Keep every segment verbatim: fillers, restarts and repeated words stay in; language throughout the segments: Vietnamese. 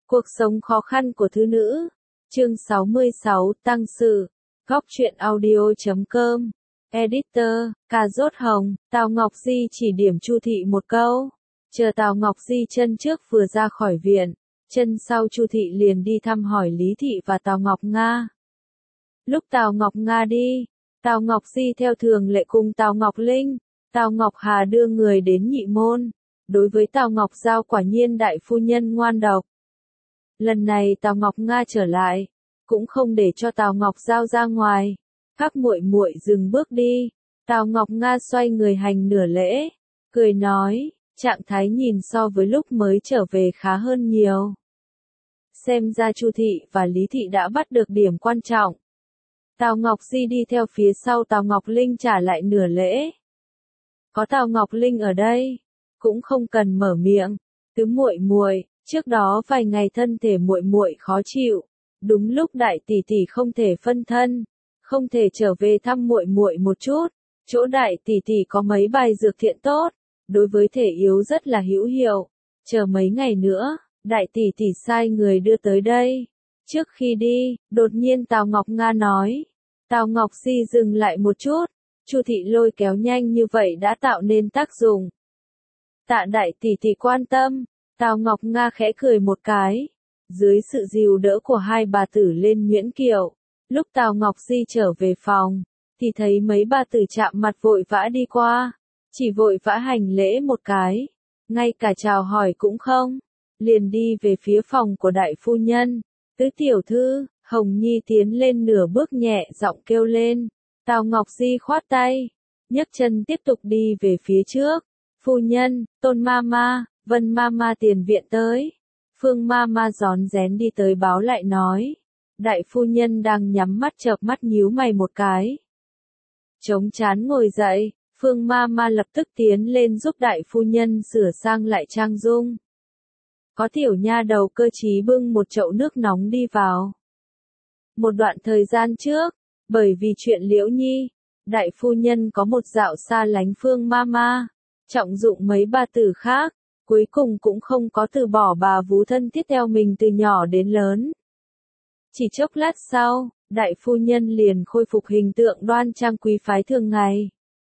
Cuộc sống khó khăn của thứ nữ. Chương sáu mươi sáu, Tăng sự. Góc truyện audio chấm com. Editor, Cà Rốt Hồng. Tào Ngọc Di chỉ điểm Chu Thị một câu. Chờ Tào Ngọc Di chân trước vừa ra khỏi viện, chân sau Chu Thị liền đi thăm hỏi Lý Thị và Tào Ngọc Nga. Lúc Tào Ngọc Nga đi, Tào Ngọc Di theo thường lệ cùng Tào Ngọc Linh, Tào Ngọc Hà đưa người đến nhị môn. Đối với Tào Ngọc Giao quả nhiên đại phu nhân ngoan độc. Lần này Tào Ngọc Nga trở lại, cũng không để cho Tào Ngọc Giao ra ngoài. Các muội muội dừng bước đi. Tào Ngọc Nga xoay người hành nửa lễ, cười nói, trạng thái nhìn so với lúc mới trở về khá hơn nhiều. Xem ra Chu Thị và Lý Thị đã bắt được điểm quan trọng. Tào Ngọc Di đi theo phía sau Tào Ngọc Linh trả lại nửa lễ. Có Tào Ngọc Linh ở đây, cũng không cần mở miệng. Tứ muội muội, trước đó vài ngày thân thể muội muội khó chịu, đúng lúc đại tỷ tỷ không thể phân thân, không thể trở về thăm muội muội một chút. Chỗ đại tỷ tỷ có mấy bài dược thiện tốt, đối với thể yếu rất là hữu hiệu. Chờ mấy ngày nữa, đại tỷ tỷ sai người đưa tới đây. Trước khi đi, đột nhiên Tào Ngọc Nga nói. Tào Ngọc Di dừng lại một chút. Chu Thị lôi kéo nhanh như vậy đã tạo nên tác dụng. Tạ đại tỷ tỷ quan tâm. Tào Ngọc Nga khẽ cười một cái. Dưới sự dìu đỡ của hai bà tử lên Nguyễn Kiệu, lúc Tào Ngọc Di trở về phòng, thì thấy mấy bà tử chạm mặt vội vã đi qua, chỉ vội vã hành lễ một cái, ngay cả chào hỏi cũng không, liền đi về phía phòng của đại phu nhân. Tứ tiểu thư, Hồng Nhi tiến lên nửa bước nhẹ giọng kêu lên. Tào Ngọc Di khoát tay, nhấc chân tiếp tục đi về phía trước. Phu nhân, Tôn Mama, Vân Mama tiền viện tới. Phương Mama rón rén đi tới báo lại nói. Đại phu nhân đang nhắm mắt chợp mắt nhíu mày một cái. Chống chán ngồi dậy, Phương Mama lập tức tiến lên giúp đại phu nhân sửa sang lại trang dung. Có tiểu nha đầu cơ trí bưng một chậu nước nóng đi vào. Một đoạn thời gian trước, bởi vì chuyện Liễu Nhi, đại phu nhân có một dạo xa lánh Phương Mama, trọng dụng mấy bà tử khác, cuối cùng cũng không có từ bỏ bà vú thân thiết theo mình từ nhỏ đến lớn. Chỉ chốc lát sau, đại phu nhân liền khôi phục hình tượng đoan trang quý phái thường ngày.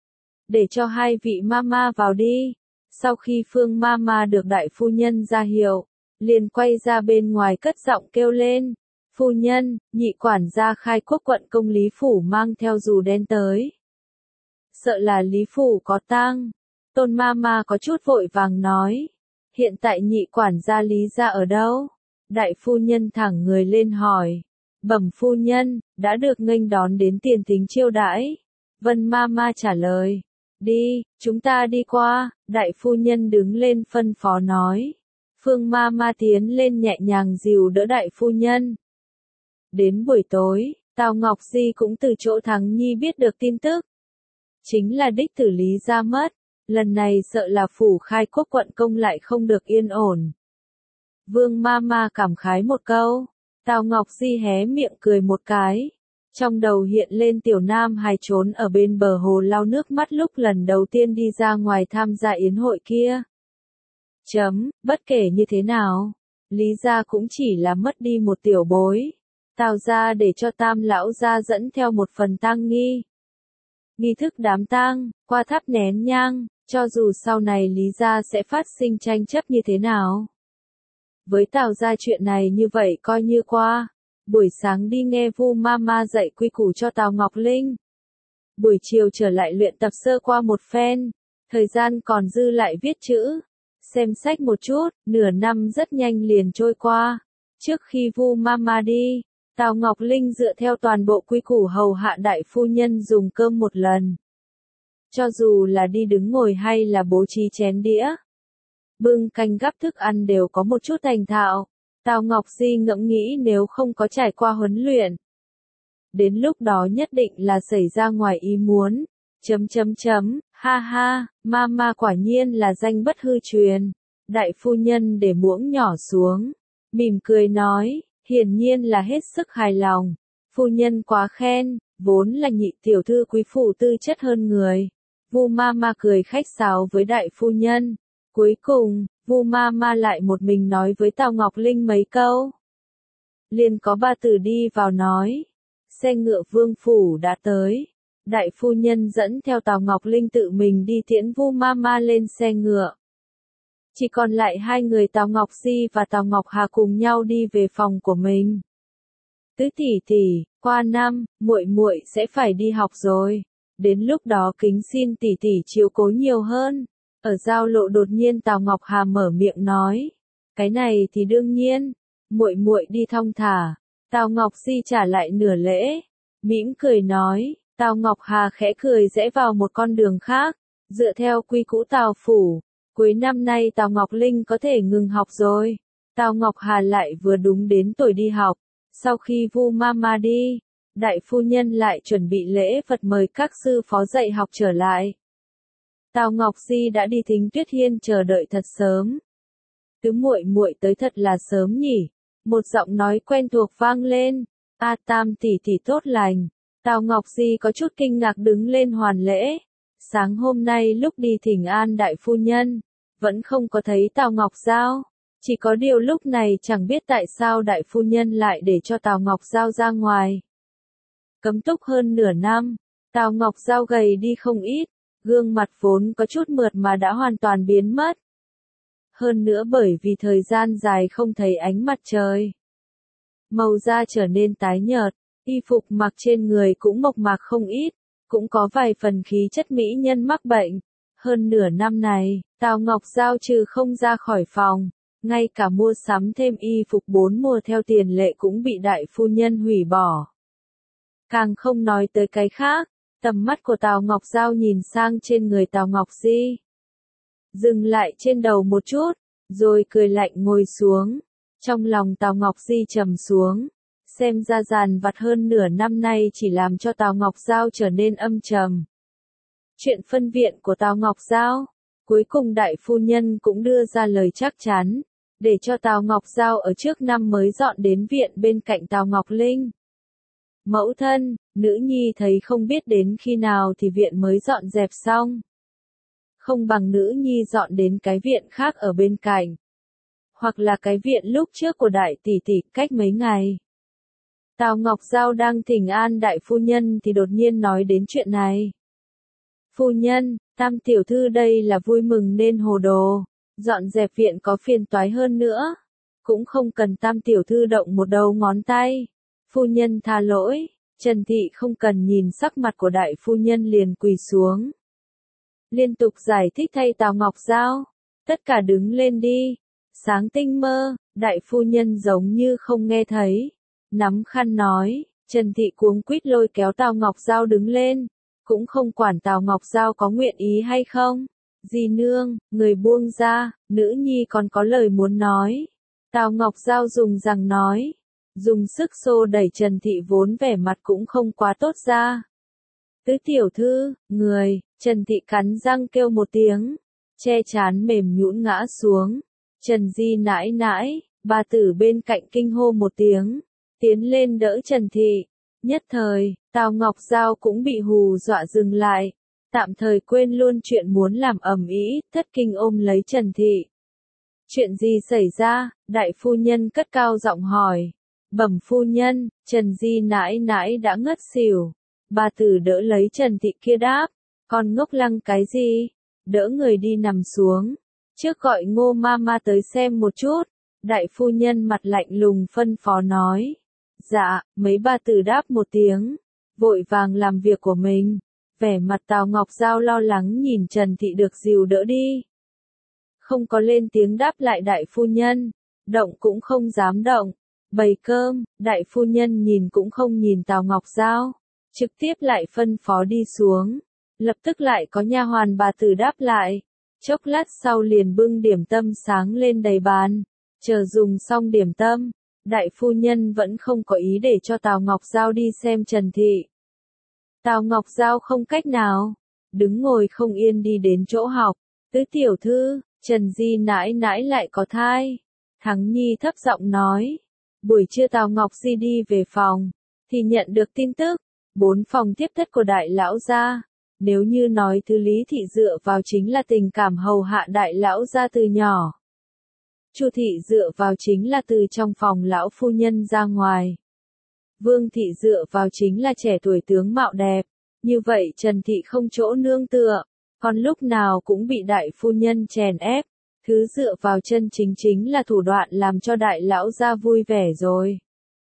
Để cho hai vị mama vào đi. Sau khi Phương Mama được đại phu nhân ra hiệu, liền quay ra bên ngoài cất giọng kêu lên. Phu nhân, nhị quản gia Khai Quốc quận công Lý Phủ mang theo dù đen tới. Sợ là Lý Phủ có tang. Tôn Mama có chút vội vàng nói. Hiện tại nhị quản gia Lý gia ở đâu? Đại phu nhân thẳng người lên hỏi. Bẩm phu nhân, đã được nghênh đón đến tiền thính chiêu đãi. Vân Mama trả lời. Đi, chúng ta đi qua. Đại phu nhân đứng lên phân phó nói. Phương Mama tiến lên nhẹ nhàng dìu đỡ đại phu nhân. Đến buổi tối, Tào Ngọc Di cũng từ chỗ Thắng Nhi biết được tin tức. Chính là đích tử Lý gia mất. Lần này sợ là phủ Khai Quốc quận công lại không được yên ổn. Vương Mama cảm khái một câu. Tào Ngọc Di hé miệng cười một cái. Trong đầu hiện lên tiểu nam hài trốn ở bên bờ hồ lau nước mắt lúc lần đầu tiên đi ra ngoài tham gia yến hội kia. Chấm, bất kể như thế nào, Lý gia cũng chỉ là mất đi một tiểu bối. Tào gia để cho Tam lão gia dẫn theo một phần tang nghi. Nghi thức đám tang, qua thắp nén nhang, cho dù sau này Lý gia sẽ phát sinh tranh chấp như thế nào. Với Tào gia chuyện này như vậy coi như qua. Buổi sáng đi nghe Vu Mama dạy quy củ cho Tào Ngọc Linh. Buổi chiều trở lại luyện tập sơ qua một phen. Thời gian còn dư lại viết chữ. Xem sách một chút, nửa năm rất nhanh liền trôi qua. Trước khi Vu Mama đi, Tào Ngọc Linh dựa theo toàn bộ quy củ hầu hạ đại phu nhân dùng cơm một lần. Cho dù là đi đứng ngồi hay là bố trí chén đĩa, bưng canh gắp thức ăn đều có một chút thành thạo. Tào Ngọc Di ngẫm nghĩ nếu không có trải qua huấn luyện, đến lúc đó nhất định là xảy ra ngoài ý muốn. Chấm chấm chấm, ha ha, Mama quả nhiên là danh bất hư truyền. Đại phu nhân để muỗng nhỏ xuống, mỉm cười nói, hiển nhiên là hết sức hài lòng. Phu nhân quá khen, vốn là nhị tiểu thư quý phủ tư chất hơn người. Vu Mama cười khách sáo với đại phu nhân. Cuối cùng, Vu ma ma lại một mình nói với Tào Ngọc Linh mấy câu. Liền có bà tử đi vào nói, xe ngựa vương phủ đã tới. Đại phu nhân dẫn theo Tào Ngọc Linh tự mình đi tiễn Vu ma ma lên xe ngựa. Chỉ còn lại hai người Tào Ngọc Di và Tào Ngọc Hà cùng nhau đi về phòng của mình. Tứ tỷ tỷ, qua năm, muội muội sẽ phải đi học rồi. Đến lúc đó kính xin tỷ tỷ chiếu cố nhiều hơn. Ở giao lộ đột nhiên Tào Ngọc Hà mở miệng nói, cái này thì đương nhiên, muội muội đi thong thả. Tào Ngọc Di trả lại nửa lễ, mỉm cười nói. Tào Ngọc Hà khẽ cười rẽ vào một con đường khác, dựa theo quy cũ Tào phủ, cuối năm nay Tào Ngọc Linh có thể ngừng học rồi. Tào Ngọc Hà lại vừa đúng đến tuổi đi học. Sau khi Vu ma ma đi, đại phu nhân lại chuẩn bị lễ vật mời các sư phó dạy học trở lại. Tào Ngọc Di đã đi Thính Tuyết Hiên chờ đợi thật sớm. Tứ muội muội tới thật là sớm nhỉ? Một giọng nói quen thuộc vang lên. A Tam tỷ tỷ tốt lành. Tào Ngọc Di có chút kinh ngạc đứng lên hoàn lễ. Sáng hôm nay lúc đi thỉnh an đại phu nhân, vẫn không có thấy Tào Ngọc Giao. Chỉ có điều lúc này chẳng biết tại sao đại phu nhân lại để cho Tào Ngọc Giao ra ngoài. Cấm túc hơn nửa năm, Tào Ngọc Giao gầy đi không ít, gương mặt vốn có chút mượt mà đã hoàn toàn biến mất. Hơn nữa bởi vì thời gian dài không thấy ánh mặt trời, màu da trở nên tái nhợt, y phục mặc trên người cũng mộc mạc không ít, cũng có vài phần khí chất mỹ nhân mắc bệnh. Hơn nửa năm này, Tào Ngọc Giao trừ không ra khỏi phòng, ngay cả mua sắm thêm y phục bốn mùa theo tiền lệ cũng bị đại phu nhân hủy bỏ. Càng không nói tới cái khác, tầm mắt của Tào Ngọc Giao nhìn sang trên người Tào Ngọc Di. Dừng lại trên đầu một chút, rồi cười lạnh ngồi xuống. Trong lòng Tào Ngọc Di trầm xuống, xem ra dàn vặt hơn nửa năm nay chỉ làm cho Tào Ngọc Giao trở nên âm trầm. Chuyện phân viện của Tào Ngọc Giao, cuối cùng đại phu nhân cũng đưa ra lời chắc chắn, để cho Tào Ngọc Giao ở trước năm mới dọn đến viện bên cạnh Tào Ngọc Linh. Mẫu thân, nữ nhi thấy không biết đến khi nào thì viện mới dọn dẹp xong. Không bằng nữ nhi dọn đến cái viện khác ở bên cạnh. Hoặc là cái viện lúc trước của đại tỷ tỷ cách mấy ngày. Tào Ngọc Giao đang thỉnh an đại phu nhân thì đột nhiên nói đến chuyện này. Phu nhân, Tam tiểu thư đây là vui mừng nên hồ đồ. Dọn dẹp viện có phiền toái hơn nữa. Cũng không cần Tam tiểu thư động một đầu ngón tay. Phu nhân tha lỗi. Trần Thị không cần nhìn sắc mặt của đại phu nhân liền quỳ xuống. Liên tục giải thích thay Tào Ngọc Giao. Tất cả đứng lên đi. Sáng tinh mơ, đại phu nhân giống như không nghe thấy. Nắm khăn nói, Trần Thị cuống quýt lôi kéo Tào Ngọc Giao đứng lên. Cũng không quản Tào Ngọc Giao có nguyện ý hay không. Dì nương, người buông ra, nữ nhi còn có lời muốn nói. Tào Ngọc Giao dùng rằng nói. Dùng sức xô đẩy Trần Thị vốn vẻ mặt cũng không quá tốt ra. Tứ tiểu thư, người, Trần Thị cắn răng kêu một tiếng. Che chán mềm nhũn ngã xuống. Trần Di nãi nãi, bà tử bên cạnh kinh hô một tiếng. Tiến lên đỡ Trần Thị. Nhất thời, Tào Ngọc Giao cũng bị hù dọa dừng lại. Tạm thời quên luôn chuyện muốn làm ầm ĩ, thất kinh ôm lấy Trần Thị. Chuyện gì xảy ra? Đại phu nhân cất cao giọng hỏi. Bẩm phu nhân, Trần Di nãi nãi đã ngất xỉu. Bà tử đỡ lấy Trần Thị kia đáp. Con ngốc lăng cái gì? Đỡ người đi nằm xuống. Trước gọi Ngô ma ma tới xem một chút. Đại phu nhân mặt lạnh lùng phân phó nói. Dạ, mấy bà tử đáp một tiếng. Vội vàng làm việc của mình. Vẻ mặt Tào Ngọc Giao lo lắng nhìn Trần Thị được dìu đỡ đi. Không có lên tiếng đáp lại đại phu nhân. Động cũng không dám động. Bày cơm, đại phu nhân nhìn cũng không nhìn Tào Ngọc Giao. Trực tiếp lại phân phó đi xuống. Lập tức lại có nha hoàn bà tử đáp lại. Chốc lát sau liền bưng điểm tâm sáng lên đầy bàn. Chờ dùng xong điểm tâm, đại phu nhân vẫn không có ý để cho Tào Ngọc Giao đi xem Trần Thị. Tào Ngọc Giao không cách nào, đứng ngồi không yên đi đến chỗ học. Tứ tiểu thư, Trần Di nãi nãi lại có thai. Thắng Nhi thấp giọng nói. Buổi trưa Tào Ngọc Di đi về phòng, thì nhận được tin tức. Bốn phòng tiếp thất của đại lão gia. Nếu như nói thứ Lý Thị dựa vào chính là tình cảm hầu hạ đại lão gia từ nhỏ. Chu thị dựa vào chính là từ trong phòng lão phu nhân ra ngoài. Vương thị dựa vào chính là trẻ tuổi tướng mạo đẹp. Như vậy Trần thị không chỗ nương tựa, còn lúc nào cũng bị đại phu nhân chèn ép. Thứ dựa vào chân chính chính là thủ đoạn làm cho đại lão gia vui vẻ rồi.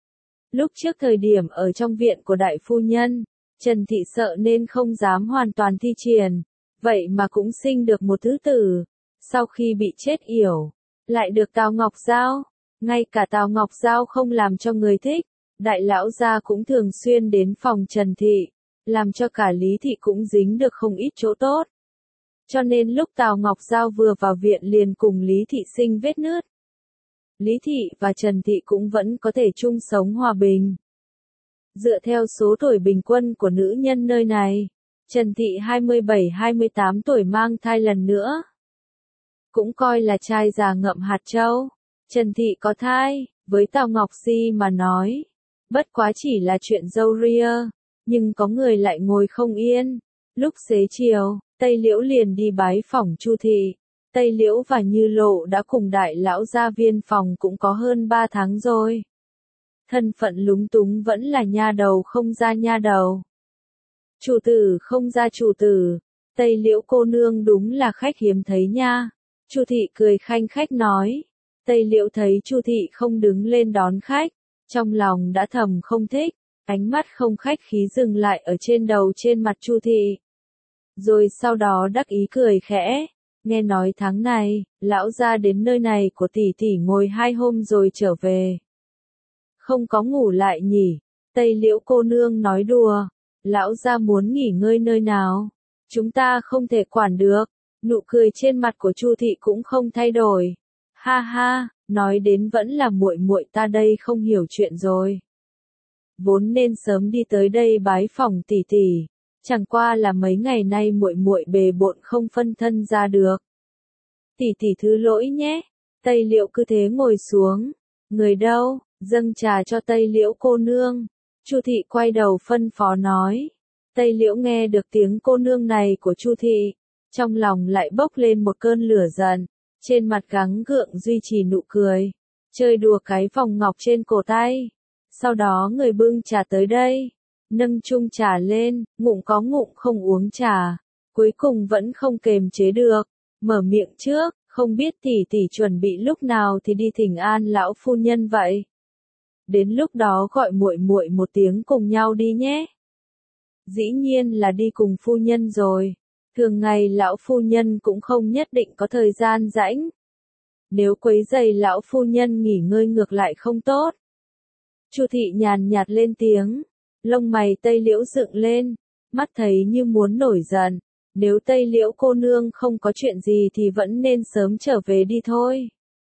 Lúc trước thời điểm ở trong viện của đại phu nhân, Trần thị sợ nên không dám hoàn toàn thi triển, vậy mà cũng sinh được một thứ tử. Sau khi bị chết yểu, lại được Tào Ngọc Giao. Ngay cả Tào Ngọc Giao không làm cho người thích, đại lão gia cũng thường xuyên đến phòng Trần thị, làm cho cả Lý thị cũng dính được không ít chỗ tốt. Cho nên lúc Tào Ngọc Giao vừa vào viện liền cùng Lý thị sinh vết nứt. Lý thị và Trần thị cũng vẫn có thể chung sống hòa bình. Dựa theo số tuổi bình quân của nữ nhân nơi này, Trần thị hai mươi bảy hai mươi tám tuổi mang thai lần nữa. Cũng coi là trai già ngậm hạt châu. Trần thị có thai, với Tào Ngọc Di mà nói, bất quá chỉ là chuyện râu ria, nhưng có người lại ngồi không yên. Lúc xế chiều, Tây Liễu liền đi bái phỏng Chu thị. Tây Liễu và Như Lộ đã cùng đại lão gia viên phòng cũng có hơn ba tháng rồi. Thân phận lúng túng vẫn là nha đầu không ra nha đầu. Chủ tử không ra chủ tử, Tây Liễu cô nương đúng là khách hiếm thấy nha. Chu thị cười khanh khách nói. Tây Liễu thấy Chu thị không đứng lên đón khách, trong lòng đã thầm không thích, ánh mắt không khách khí dừng lại ở trên đầu trên mặt Chu thị. Rồi sau đó đắc ý cười khẽ, nghe nói tháng này, lão gia đến nơi này của tỷ tỷ ngồi hai hôm rồi trở về. Không có ngủ lại nhỉ? Tây Liễu cô nương nói đùa, lão gia muốn nghỉ ngơi nơi nào, chúng ta không thể quản được. Nụ cười trên mặt của Chu thị cũng không thay đổi. Ha ha, nói đến vẫn là muội muội ta đây không hiểu chuyện rồi. Vốn nên sớm đi tới đây bái phỏng tỷ tỷ, chẳng qua là mấy ngày nay muội muội bề bộn không phân thân ra được. Tỷ tỷ thứ lỗi nhé. Tây Liễu cứ thế ngồi xuống. Người đâu, dâng trà cho Tây Liễu cô nương. Chu thị quay đầu phân phó nói. Tây Liễu nghe được tiếng cô nương này của Chu thị, trong lòng lại bốc lên một cơn lửa giận, trên mặt gắng gượng duy trì nụ cười, chơi đùa cái vòng ngọc trên cổ tay. Sau đó người bưng trà tới đây, nâng chung trà lên, ngụm có ngụm không uống trà, cuối cùng vẫn không kềm chế được, mở miệng trước, không biết tỷ tỷ chuẩn bị lúc nào thì đi thỉnh an lão phu nhân vậy. Đến lúc đó gọi muội muội một tiếng cùng nhau đi nhé. Dĩ nhiên là đi cùng phu nhân rồi. Thường ngày lão phu nhân cũng không nhất định có thời gian rảnh. Nếu quấy rầy lão phu nhân nghỉ ngơi ngược lại không tốt. Chu thị nhàn nhạt lên tiếng, lông mày Tây Liễu dựng lên, mắt thấy như muốn nổi giận. Nếu Tây Liễu cô nương không có chuyện gì thì vẫn nên sớm trở về đi thôi.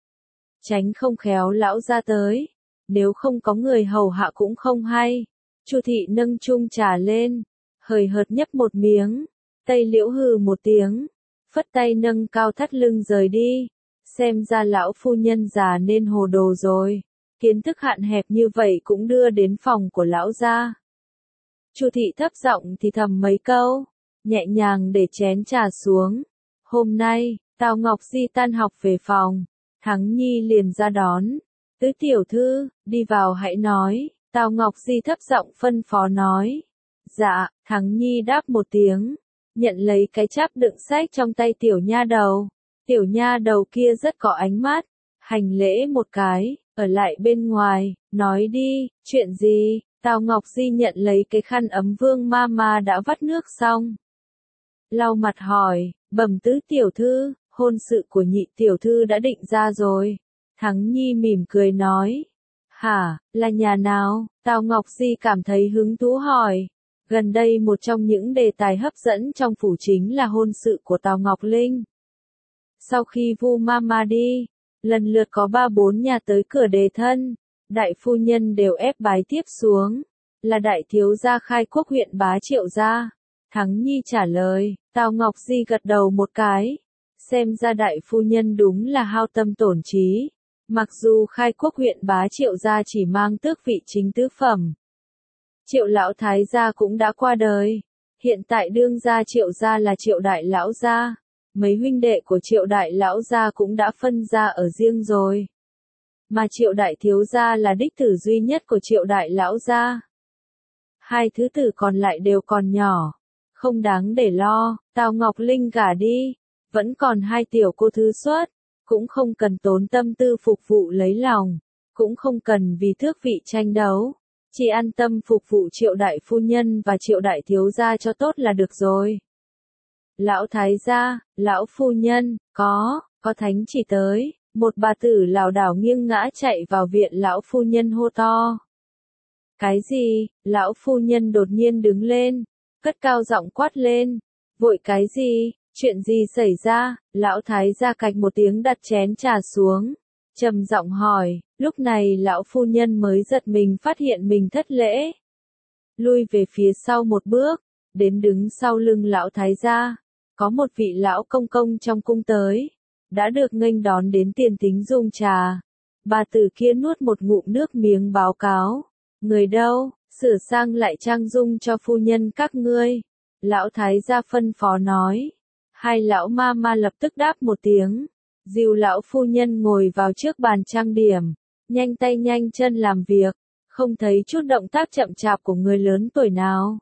Tránh không khéo lão ra tới, nếu không có người hầu hạ cũng không hay. Chu thị nâng chung trà lên, hời hợt nhấp một miếng. Tây Liễu hừ một tiếng, phất tay nâng cao thắt lưng rời đi. Xem ra lão phu nhân già nên hồ đồ rồi, kiến thức hạn hẹp như vậy cũng đưa đến phòng của lão gia. Chu thị thấp giọng thì thầm mấy câu, nhẹ nhàng để chén trà xuống. Hôm nay, Tào Ngọc Di tan học về phòng, Thắng Nhi liền ra đón. Tứ tiểu thư, đi vào hãy nói. Tào Ngọc Di thấp giọng phân phó nói. Dạ, Thắng Nhi đáp một tiếng, nhận lấy cái cháp đựng sách trong tay tiểu nha đầu. Tiểu nha đầu kia rất có ánh mắt, hành lễ một cái, ở lại bên ngoài, nói đi, chuyện gì? Tào Ngọc Di nhận lấy cái khăn ấm Vương Mama đã vắt nước xong. Lau mặt hỏi, bẩm tứ tiểu thư, hôn sự của nhị tiểu thư đã định ra rồi. Thắng Nhi mỉm cười nói. Hả, là nhà nào? Tào Ngọc Di cảm thấy hứng thú hỏi. Gần đây một trong những đề tài hấp dẫn trong phủ chính là hôn sự của Tào Ngọc Linh. Sau khi Vu Mama đi, lần lượt có ba bốn nhà tới cửa đề thân, đại phu nhân đều ép bái tiếp xuống, là đại thiếu gia Khai Quốc huyện Bá Triệu gia. Thắng Nhi trả lời, Tào Ngọc Di gật đầu một cái, xem ra đại phu nhân đúng là hao tâm tổn trí, mặc dù Khai Quốc huyện Bá Triệu gia chỉ mang tước vị chính tứ phẩm. Triệu lão thái gia cũng đã qua đời, hiện tại đương gia Triệu gia là Triệu đại lão gia. mấy huynh đệ của Triệu đại lão gia cũng đã phân ra ở riêng rồi. Mà Triệu đại thiếu gia là đích tử duy nhất của Triệu đại lão gia. Hai thứ tử còn lại đều còn nhỏ, không đáng để lo, Tào Ngọc Linh gả đi, vẫn còn hai tiểu cô thứ xuất, cũng không cần tốn tâm tư phục vụ lấy lòng, cũng không cần vì thước vị tranh đấu, chỉ an tâm phục vụ Triệu đại phu nhân và Triệu đại thiếu gia cho tốt là được rồi. Lão thái gia, lão phu nhân, có, có thánh chỉ tới, một bà tử lảo đảo nghiêng ngã chạy vào viện lão phu nhân hô to. Cái gì? Lão phu nhân đột nhiên đứng lên, cất cao giọng quát lên, vội cái gì? Chuyện gì xảy ra? Lão thái gia cạch một tiếng đặt chén trà xuống, trầm giọng hỏi, lúc này lão phu nhân mới giật mình phát hiện mình thất lễ. Lui về phía sau một bước, đến đứng sau lưng lão thái gia, có một vị lão công công trong cung tới, đã được nghênh đón đến tiền thính dùng trà. Bà tử kia nuốt một ngụm nước miếng báo cáo, người đâu, sửa sang lại trang dung cho phu nhân các ngươi. Lão thái gia phân phó nói. Hai lão ma ma lập tức đáp một tiếng, dìu lão phu nhân ngồi vào trước bàn trang điểm, nhanh tay nhanh chân làm việc, không thấy chút động tác chậm chạp của người lớn tuổi nào.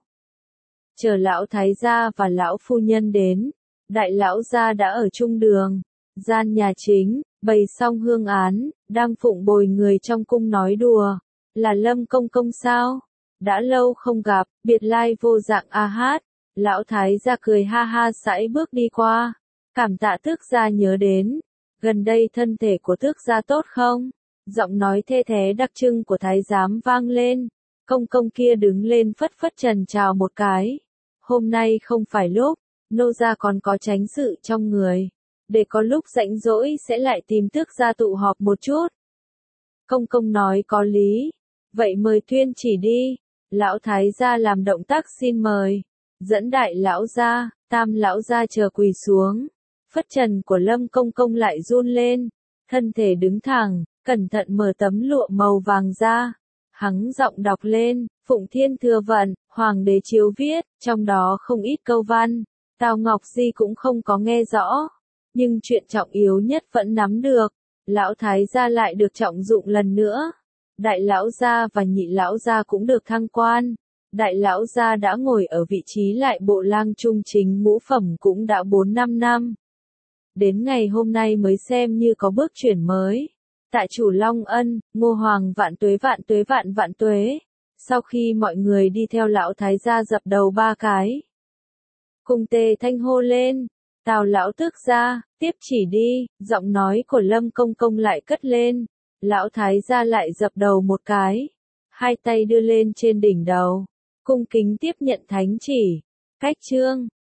Chờ lão thái gia và lão phu nhân đến, đại lão gia đã ở trung đường, gian nhà chính, bày xong hương án, đang phụng bồi người trong cung nói đùa, là Lâm công công sao? Đã lâu không gặp, biệt lai vô dạng a hát. Lão thái gia cười ha ha sải bước đi qua, cảm tạ tước gia nhớ đến, gần đây thân thể của tước gia tốt không? Giọng nói thê thế đặc trưng của thái giám vang lên, công công kia đứng lên phất phất trần chào một cái. Hôm nay không phải lúc, nô gia còn có tránh sự trong người, để có lúc rảnh rỗi sẽ lại tìm tước gia tụ họp một chút. Công công nói có lý, vậy mời tuyên chỉ đi. Lão thái gia làm động tác xin mời. Dẫn đại lão gia, tam lão gia chờ quỳ xuống, phất trần của Lâm công công lại run lên, thân thể đứng thẳng, cẩn thận mở tấm lụa màu vàng ra, hắng giọng đọc lên, Phụng Thiên Thừa Vận, Hoàng đế chiếu viết, trong đó không ít câu văn, Tào Ngọc Di cũng không có nghe rõ, nhưng chuyện trọng yếu nhất vẫn nắm được, lão thái gia lại được trọng dụng lần nữa, đại lão gia và nhị lão gia cũng được thăng quan. Đại lão gia đã ngồi ở vị trí lại bộ lang trung chính ngũ phẩm cũng đã bốn năm năm. Đến ngày hôm nay mới xem như có bước chuyển mới. Tại chủ Long Ân, Ngô Hoàng vạn tuế vạn tuế vạn vạn tuế. Sau khi mọi người đi theo lão thái gia dập đầu ba cái. Cùng tề thanh hô lên. Tào lão tước gia, tiếp chỉ đi, giọng nói của Lâm công công lại cất lên. Lão thái gia lại dập đầu một cái. Hai tay đưa lên trên đỉnh đầu. Cung kính tiếp nhận thánh chỉ. Cách chương